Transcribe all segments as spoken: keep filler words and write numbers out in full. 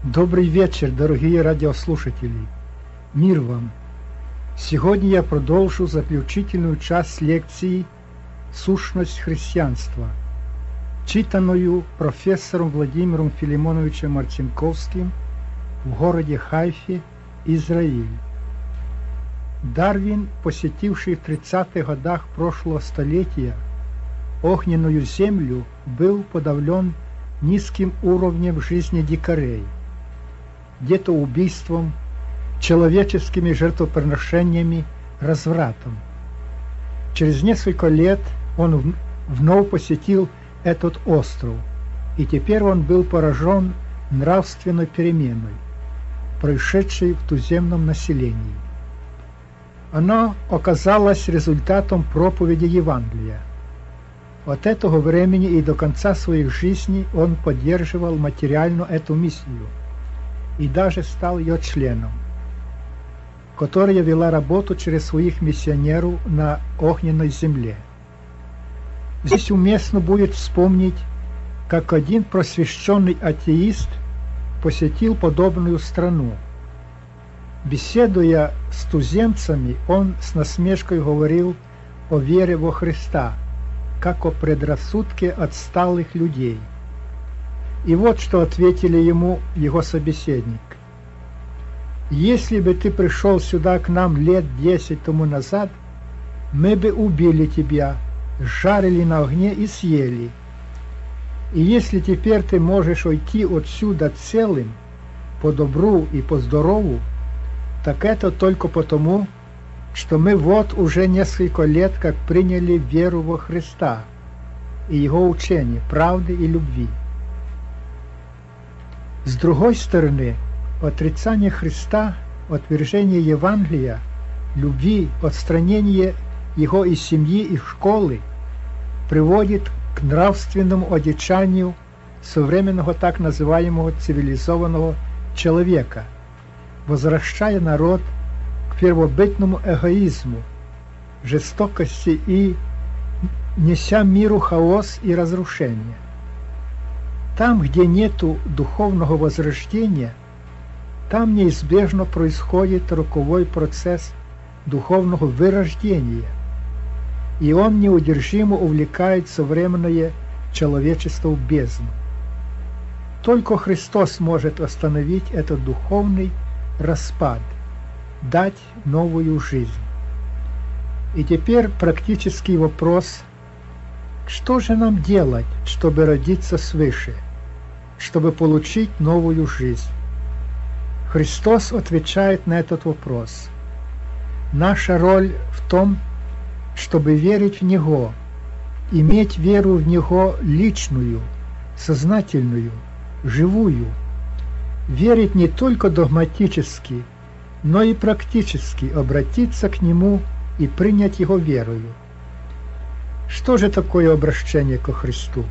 Добрый вечер, дорогие радиослушатели. Мир вам. Сегодня я продолжу заключительную часть лекции «Сущность христианства», читанную профессором Владимиром Филимоновичем Марцинковским в городе Хайфе, Израиль. Дарвин, посетивший в тридцатых годах прошлого столетия огненную землю, был подавлен низким уровнем жизни дикарей, где-то убийством, человеческими жертвоприношениями, развратом. Через несколько лет он вновь посетил этот остров, и теперь он был поражен нравственной переменой, происшедшей в туземном населении. Она оказалась результатом проповеди Евангелия. От этого времени и до конца своих жизней он поддерживал материально эту миссию и даже стал ее членом, которая вела работу через своих миссионеров на огненной земле. Здесь уместно будет вспомнить, как один просвещенный атеист посетил подобную страну. Беседуя с туземцами, он с насмешкой говорил о вере во Христа, как о предрассудке отсталых людей. И вот что ответили ему его собеседник. «Если бы ты пришел сюда к нам лет десять тому назад, мы бы убили тебя, жарили на огне и съели. И если теперь ты можешь уйти отсюда целым, по добру и по здорову, так это только потому, что мы вот уже несколько лет как приняли веру во Христа и Его учение, правды и любви». С другой стороны, отрицание Христа, отвержение Евангелия, любви, отстранение Его из семьи и школы приводит к нравственному одичанию современного так называемого цивилизованного человека, возвращая народ к первобытному эгоизму, жестокости и неся миру хаос и разрушение. Там, где нету духовного возрождения, там неизбежно происходит роковой процесс духовного вырождения, и он неудержимо увлекает современное человечество в бездну. Только Христос может остановить этот духовный распад, дать новую жизнь. И теперь практический вопрос: что же нам делать, чтобы родиться свыше, чтобы получить новую жизнь? Христос отвечает на этот вопрос. Наша роль в том, чтобы верить в Него, иметь веру в Него личную, сознательную, живую, верить не только догматически, но и практически обратиться к Нему и принять Его верою. Что же такое обращение ко Христу?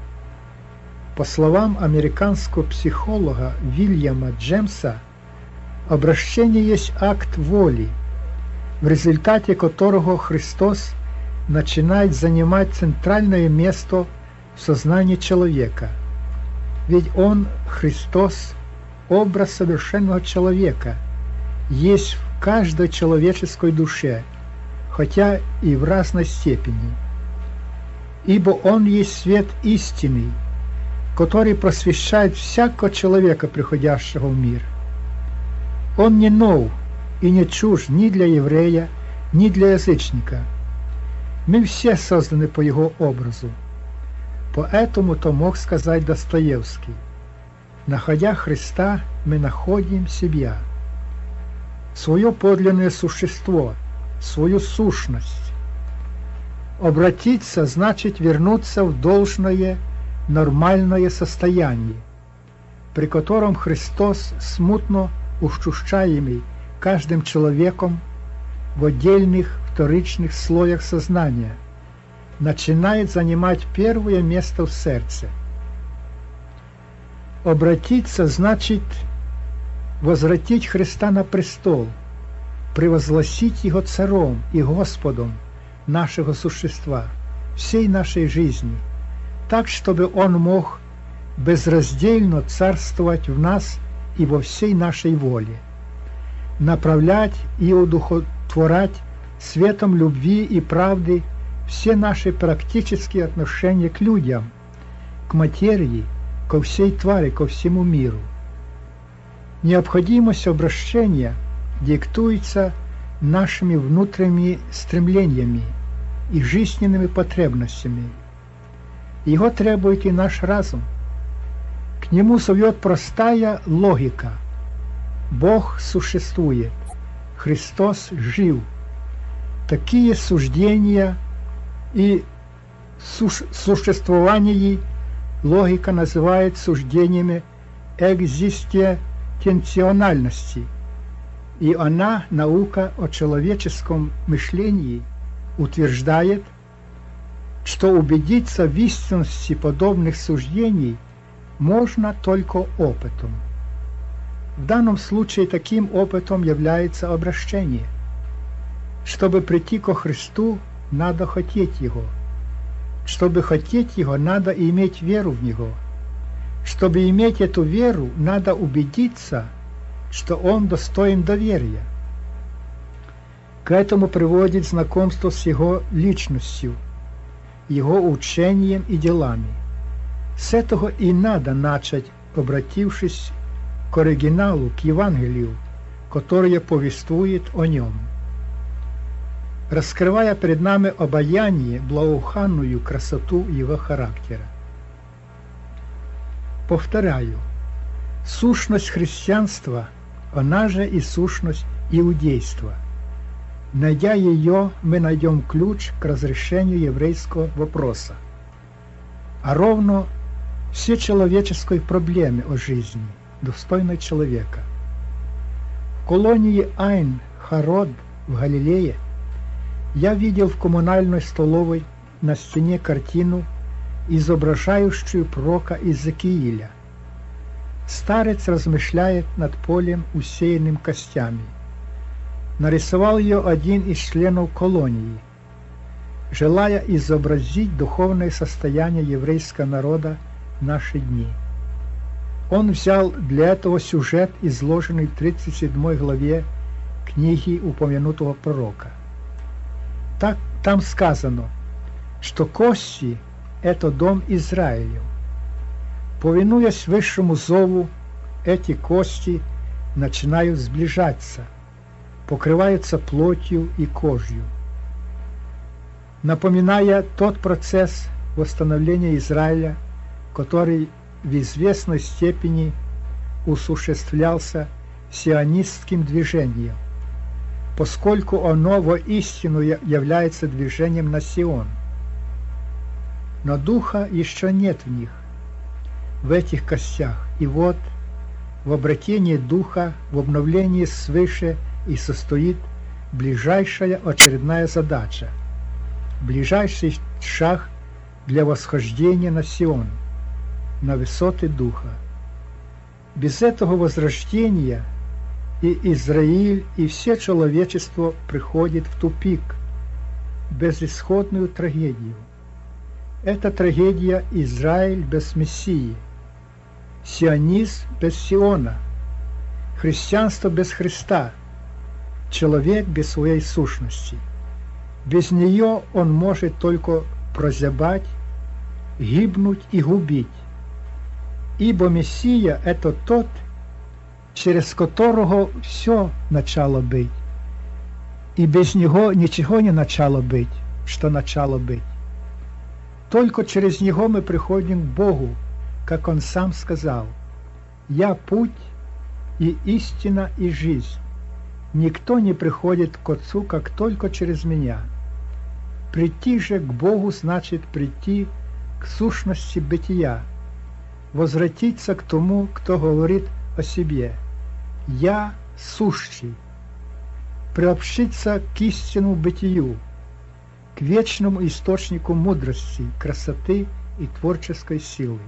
По словам американского психолога Вильяма Джемса, обращение есть акт воли, в результате которого Христос начинает занимать центральное место в сознании человека. Ведь Он, Христос, образ совершенного человека, есть в каждой человеческой душе, хотя и в разной степени. Ибо Он есть свет истинный, который просвещает всякого человека, приходящего в мир. Он не нов и не чужд ни для еврея, ни для язычника. Мы все созданы по Его образу. Поэтому-то мог сказать Достоевский: находя Христа, мы находим себя, свое подлинное существо, свою сущность. Обратиться значит вернуться в должное, нормальное состояние, при котором Христос, смутно ощущаемый каждым человеком в отдельных вторичных слоях сознания, начинает занимать первое место в сердце. Обратиться значит возвратить Христа на престол, превозгласить Его царем и Господом нашего существа, всей нашей жизни, так, чтобы Он мог безраздельно царствовать в нас и во всей нашей воле, направлять и удухотворять светом любви и правды все наши практические отношения к людям, к материи, ко всей твари, ко всему миру. Необходимость обращения диктуется нашими внутренними стремлениями и жизненными потребностями. Его требует и наш разум. К нему зовет простая логика. Бог существует, Христос жив. Такие суждения и существование логика называет суждениями экзистенциональности, и она, наука о человеческом мышлении, утверждает, что убедиться в истинности подобных суждений можно только опытом. В данном случае таким опытом является обращение. Чтобы прийти ко Христу, надо хотеть Его. Чтобы хотеть Его, надо иметь веру в Него. Чтобы иметь эту веру, надо убедиться, что Он достоин доверия. К этому приводит знакомство с Его личностью, Его учением и делами. С этого и надо начать, обратившись к оригиналу, к Евангелию, которое повествует о Нем. Раскрывая перед нами обаяние, благоуханную красоту Его характера. Повторяю, сущность христианства, она же и сущность иудейства. Найдя ее, мы найдем ключ к разрешению еврейского вопроса, а ровно все человеческой проблемы о жизни, достойной человека. В колонии Айн-Харод в Галилее я видел в коммунальной столовой на стене картину, изображающую пророка Иезекииля. Старец размышляет над полем, усеянным костями. Нарисовал ее один из членов колонии, желая изобразить духовное состояние еврейского народа в наши дни. Он взял для этого сюжет, изложенный в тридцать седьмой главе книги упомянутого пророка. Так, там сказано, что кости – это дом Израилев. Повинуясь высшему зову, эти кости начинают сближаться, покрываются плотью и кожью, напоминая тот процесс восстановления Израиля, который в известной степени осуществлялся сионистским движением, поскольку оно воистину является движением на Сион. Но духа еще нет в них, в этих костях, и вот в обретении духа, в обновлении свыше и состоит ближайшая очередная задача, ближайший шаг для восхождения на Сион, на высоты духа. Без этого возрождения и Израиль, и все человечество приходит в тупик, безысходную трагедию. Это трагедия Израиль без Мессии, сионизм без Сиона, христианство без Христа, человек без своей сущности. Без нее он может только прозябать, гибнуть и губить. Ибо Мессия – это тот, через которого все начало быть, и без него ничего не начало быть, что начало быть. Только через него мы приходим к Богу, как Он сам сказал: «Я путь и истина и жизнь. Никто не приходит к Отцу, как только через Меня». Прийти же к Богу значит прийти к сущности бытия, возвратиться к тому, кто говорит о себе: «Я сущий», приобщиться к истинному бытию, к вечному источнику мудрости, красоты и творческой силы.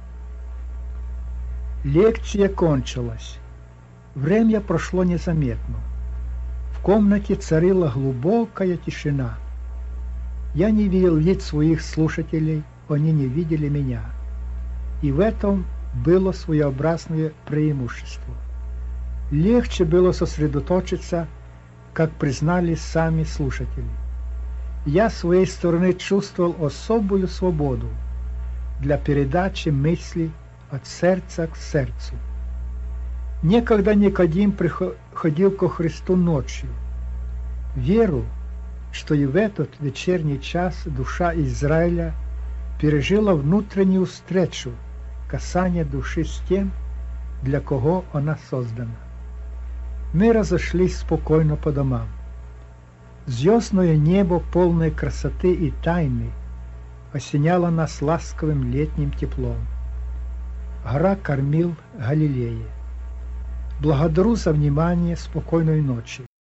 Лекция кончилась. Время прошло незаметно. В комнате царила глубокая тишина. Я не видел лиц своих слушателей, они не видели меня. И в этом было своеобразное преимущество. Легче было сосредоточиться, как признали сами слушатели. Я с своей стороны чувствовал особую свободу для передачи мыслей от сердца к сердцу. Некогда Никодим приходил ко Христу ночью. Веру, что и в этот вечерний час душа Израиля пережила внутреннюю встречу, касание души с тем, для кого она создана. Мы разошлись спокойно по домам. Звездное небо, полное красоты и тайны, осеняло нас ласковым летним теплом. Гора Кармил, Галилея. Благодарю за внимание, спокойной ночи.